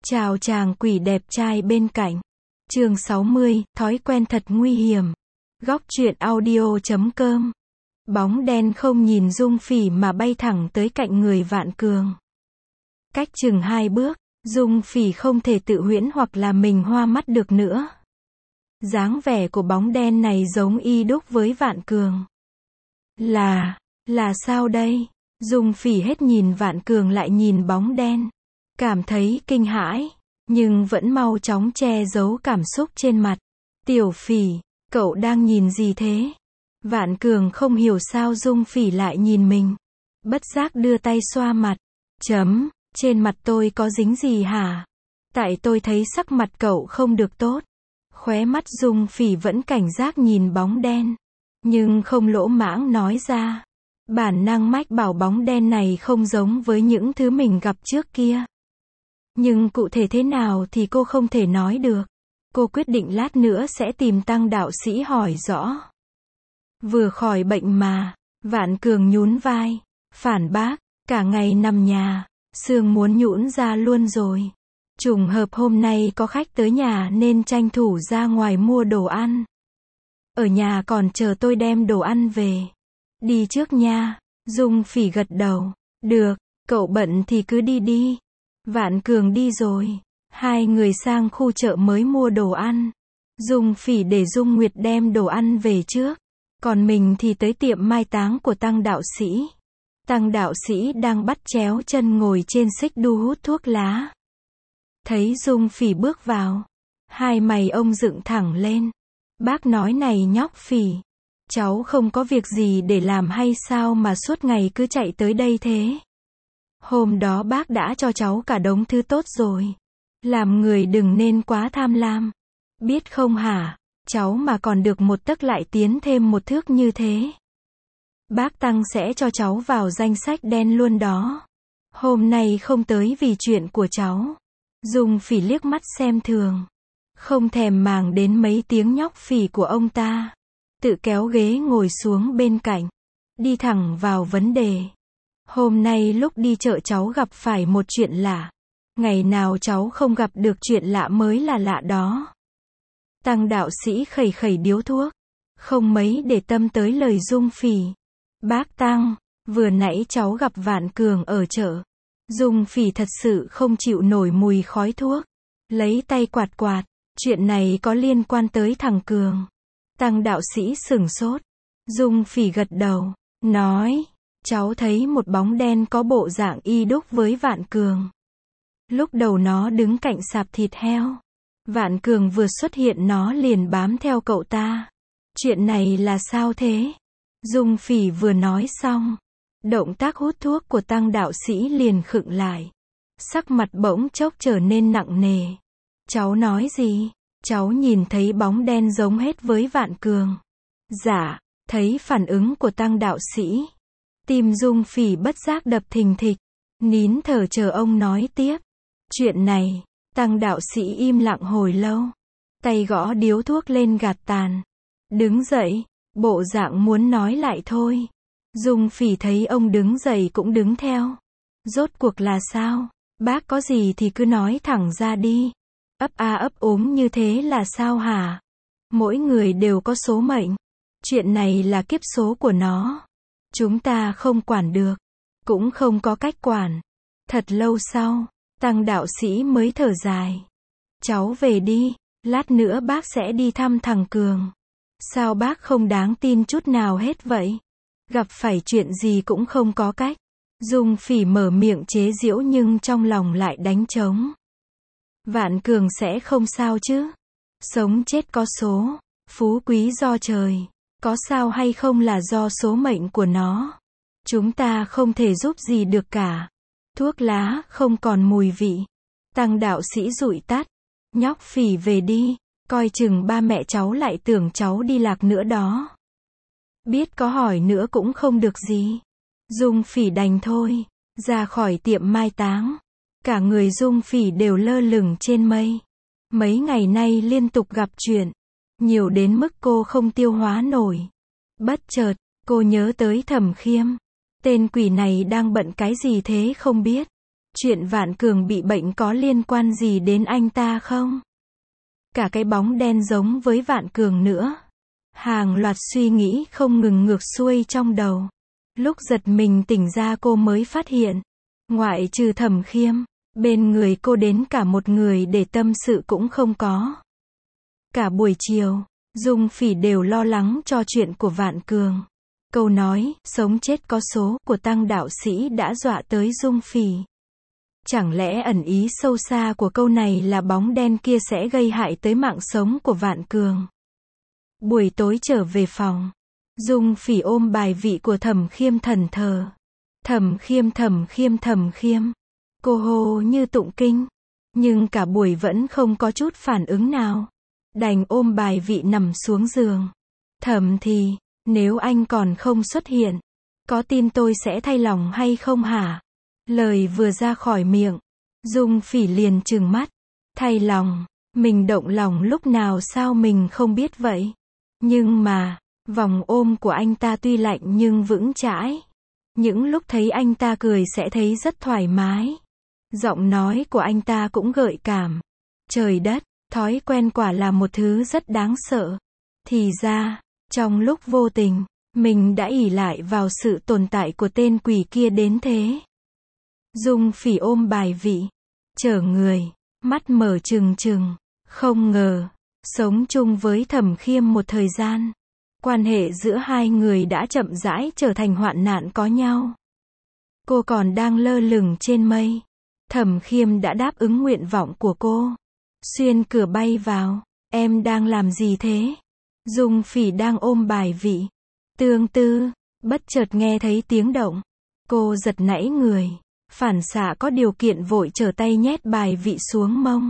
Chào chàng quỷ đẹp trai bên cạnh. Chương 60, thói quen thật nguy hiểm. Góc truyện audio.com. Bóng đen không nhìn Dung Phỉ mà bay thẳng tới cạnh người Vạn Cường. Cách chừng 2 bước, Dung Phỉ không thể tự huyễn hoặc là mình hoa mắt được nữa. Dáng vẻ của bóng đen này giống y đúc với Vạn Cường. Là sao đây? Dung Phỉ hết nhìn Vạn Cường lại nhìn bóng đen. Cảm thấy kinh hãi, nhưng vẫn mau chóng che giấu cảm xúc trên mặt. Tiểu Phỉ, cậu đang nhìn gì thế? Vạn Cường không hiểu sao Dung Phỉ lại nhìn mình. Bất giác đưa tay xoa mặt. Trên mặt tôi có dính gì hả? Tại tôi thấy sắc mặt cậu không được tốt. Khóe mắt Dung Phỉ vẫn cảnh giác nhìn bóng đen. Nhưng không lỗ mãng nói ra. Bản năng mách bảo bóng đen này không giống với những thứ mình gặp trước kia. Nhưng cụ thể thế nào thì cô không thể nói được. Cô quyết định lát nữa sẽ tìm Tăng đạo sĩ hỏi rõ. Vừa khỏi bệnh mà. Vạn Cường nhún vai. Phản bác, cả ngày nằm nhà, xương muốn nhũn ra luôn rồi. Trùng hợp hôm nay có khách tới nhà nên tranh thủ ra ngoài mua đồ ăn. Ở nhà còn chờ tôi đem đồ ăn về. Đi trước nha. Dung Phỉ gật đầu. Được, cậu bận thì cứ đi đi. Vạn Cường đi rồi. Hai người sang khu chợ mới mua đồ ăn. Dung Phỉ để Dung Nguyệt đem đồ ăn về trước. Còn mình thì tới tiệm mai táng của Tăng đạo sĩ. Tăng đạo sĩ đang bắt chéo chân ngồi trên xích đu hút thuốc lá. Thấy Dung Phỉ bước vào. Hai mày ông dựng thẳng lên. Bác nói này nhóc Phỉ. Cháu không có việc gì để làm hay sao mà suốt ngày cứ chạy tới đây thế? Hôm đó bác đã cho cháu cả đống thứ tốt rồi. Làm người đừng nên quá tham lam. Biết không hả? Cháu mà còn được một tấc lại tiến thêm một thước như thế. Bác Tăng sẽ cho cháu vào danh sách đen luôn đó. Hôm nay không tới vì chuyện của cháu. Dung Phỉ liếc mắt xem thường. Không thèm màng đến mấy tiếng nhóc Phỉ của ông ta. Tự kéo ghế ngồi xuống bên cạnh. Đi thẳng vào vấn đề. Hôm nay lúc đi chợ cháu gặp phải một chuyện lạ. Ngày nào cháu không gặp được chuyện lạ mới là lạ đó. Tăng đạo sĩ khẩy khẩy điếu thuốc. Không mấy để tâm tới lời Dung Phỉ. Bác Tăng, vừa nãy cháu gặp Vạn Cường ở chợ. Dung Phỉ thật sự không chịu nổi mùi khói thuốc. Lấy tay quạt quạt. Chuyện này có liên quan tới thằng Cường. Tăng đạo sĩ sửng sốt. Dung Phỉ gật đầu. Nói. Cháu thấy một bóng đen có bộ dạng y đúc với Vạn Cường. Lúc đầu nó đứng cạnh sạp thịt heo. Vạn Cường vừa xuất hiện nó liền bám theo cậu ta. Chuyện này là sao thế? Dung Phỉ vừa nói xong. Động tác hút thuốc của Tăng đạo sĩ liền khựng lại. Sắc mặt bỗng chốc trở nên nặng nề. Cháu nói gì? Cháu nhìn thấy bóng đen giống hết với Vạn Cường. Dạ, thấy phản ứng của Tăng đạo sĩ. Tim Dung Phỉ bất giác đập thình thịch. Nín thở chờ ông nói tiếp. Chuyện này, Tăng đạo sĩ im lặng hồi lâu. Tay gõ điếu thuốc lên gạt tàn. Đứng dậy, bộ dạng muốn nói lại thôi. Dung Phỉ thấy ông đứng dậy cũng đứng theo. Rốt cuộc là sao? Bác có gì thì cứ nói thẳng ra đi. Ấp a ấp úng như thế là sao hả? Mỗi người đều có số mệnh. Chuyện này là kiếp số của nó. Chúng ta không quản được. Cũng không có cách quản. Thật lâu sau, Tăng đạo sĩ mới thở dài. Cháu về đi. Lát nữa bác sẽ đi thăm thằng Cường. Sao bác không đáng tin chút nào hết vậy? Gặp phải chuyện gì cũng không có cách. Dung Phỉ mở miệng chế giễu nhưng trong lòng lại đánh trống. Vạn Cường sẽ không sao chứ? Sống chết có số. Phú quý do trời. Có sao hay không là do số mệnh của nó. Chúng ta không thể giúp gì được cả. Thuốc lá không còn mùi vị. Tăng đạo sĩ dụi tắt. Nhóc Phỉ về đi. Coi chừng ba mẹ cháu lại tưởng cháu đi lạc nữa đó. Biết có hỏi nữa cũng không được gì. Dung Phỉ đành thôi. Ra khỏi tiệm mai táng. Cả người Dung Phỉ đều lơ lửng trên mây. Mấy ngày nay liên tục gặp chuyện. Nhiều đến mức cô không tiêu hóa nổi. Bất chợt, cô nhớ tới Thẩm Khiêm. Tên quỷ này đang bận cái gì thế không biết. Chuyện Vạn Cường bị bệnh có liên quan gì đến anh ta không? Cả cái bóng đen giống với Vạn Cường nữa. Hàng loạt suy nghĩ không ngừng ngược xuôi trong đầu. Lúc giật mình tỉnh ra cô mới phát hiện, ngoại trừ Thẩm Khiêm, bên người cô đến cả một người để tâm sự cũng không có. Cả buổi chiều, Dung Phỉ đều lo lắng cho chuyện của Vạn Cường. Câu nói, sống chết có số, của Tăng đạo sĩ đã dọa tới Dung Phỉ. Chẳng lẽ ẩn ý sâu xa của câu này là bóng đen kia sẽ gây hại tới mạng sống của Vạn Cường? Buổi tối trở về phòng, Dung Phỉ ôm bài vị của Thẩm Khiêm thẫn thờ. Thẩm Khiêm, Thẩm Khiêm, Thẩm Khiêm. Cô hô như tụng kinh, nhưng cả buổi vẫn không có chút phản ứng nào. Đành ôm bài vị nằm xuống giường. Thẩm thì, nếu anh còn không xuất hiện, có tin tôi sẽ thay lòng hay không hả? Lời vừa ra khỏi miệng, Dung Phỉ liền trừng mắt. Thay lòng, mình động lòng lúc nào sao mình không biết vậy? Nhưng mà, vòng ôm của anh ta tuy lạnh nhưng vững chãi. Những lúc thấy anh ta cười sẽ thấy rất thoải mái. Giọng nói của anh ta cũng gợi cảm. Trời đất, thói quen quả là một thứ rất đáng sợ. Thì ra, trong lúc vô tình, mình đã ỷ lại vào sự tồn tại của tên quỷ kia đến thế. Dung Phỉ ôm bài vị, chở người, mắt mở trừng trừng. Không ngờ, sống chung với Thẩm Khiêm một thời gian, quan hệ giữa hai người đã chậm rãi trở thành hoạn nạn có nhau. Cô còn đang lơ lửng trên mây. Thẩm Khiêm đã đáp ứng nguyện vọng của cô. Xuyên cửa bay vào. Em đang làm gì thế? Dung Phỉ đang ôm bài vị. Tương tư, bất chợt nghe thấy tiếng động. Cô giật nảy người. Phản xạ có điều kiện vội trở tay nhét bài vị xuống mông.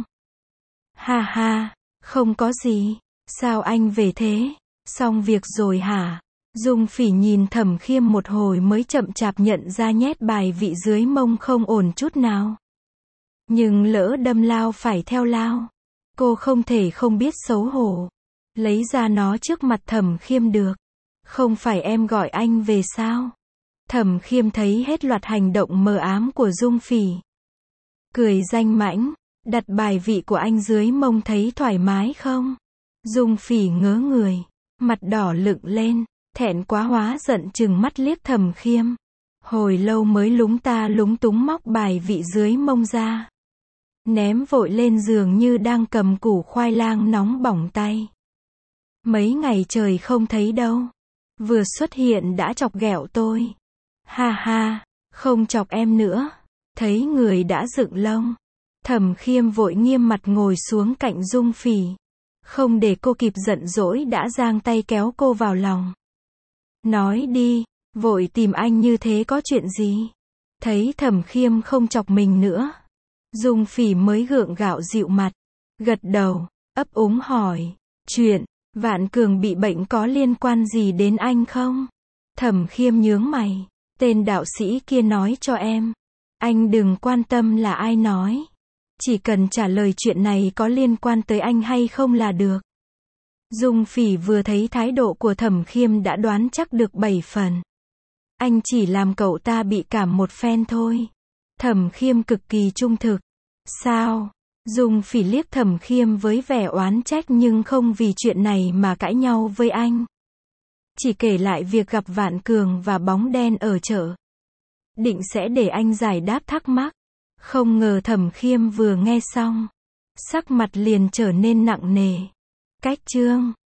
Ha ha, không có gì. Sao anh về thế? Xong việc rồi hả? Dung Phỉ nhìn Thẩm Khiêm một hồi mới chậm chạp nhận ra nhét bài vị dưới mông không ổn chút nào. Nhưng lỡ đâm lao phải theo lao. Cô không thể không biết xấu hổ. Lấy ra nó trước mặt Thẩm Khiêm được. Không phải em gọi anh về sao? Thẩm Khiêm thấy hết loạt hành động mờ ám của Dung Phỉ. Cười danh mãnh, đặt bài vị của anh dưới mông thấy thoải mái không? Dung Phỉ ngớ người, mặt đỏ lựng lên, thẹn quá hóa giận trừng mắt liếc Thẩm Khiêm. Hồi lâu mới lúng ta lúng túng móc bài vị dưới mông ra. Ném vội lên giường như đang cầm củ khoai lang nóng bỏng tay. Mấy ngày trời không thấy đâu. Vừa xuất hiện đã chọc ghẹo tôi. Ha ha, không chọc em nữa. Thấy người đã dựng lông. Thẩm Khiêm vội nghiêm mặt ngồi xuống cạnh Dung Phỉ. Không để cô kịp giận dỗi đã giang tay kéo cô vào lòng. Nói đi, vội tìm anh như thế có chuyện gì? Thấy Thẩm Khiêm không chọc mình nữa. Dung Phỉ mới gượng gạo dịu mặt. Gật đầu, ấp úng hỏi. Chuyện Vạn Cường bị bệnh có liên quan gì đến anh không? Thẩm Khiêm nhướng mày. Tên đạo sĩ kia nói cho em. Anh đừng quan tâm là ai nói. Chỉ cần trả lời chuyện này có liên quan tới anh hay không là được. Dung Phỉ vừa thấy thái độ của Thẩm Khiêm đã đoán chắc được 7 phần. Anh chỉ làm cậu ta bị cảm một phen thôi. Thẩm Khiêm cực kỳ trung thực. Sao? Dung Phỉ liếc Thẩm Khiêm với vẻ oán trách nhưng không vì chuyện này mà cãi nhau với anh. Chỉ kể lại việc gặp Vạn Cường và bóng đen ở chợ. Định sẽ để anh giải đáp thắc mắc. Không ngờ Thẩm Khiêm vừa nghe xong, sắc mặt liền trở nên nặng nề. Cách chương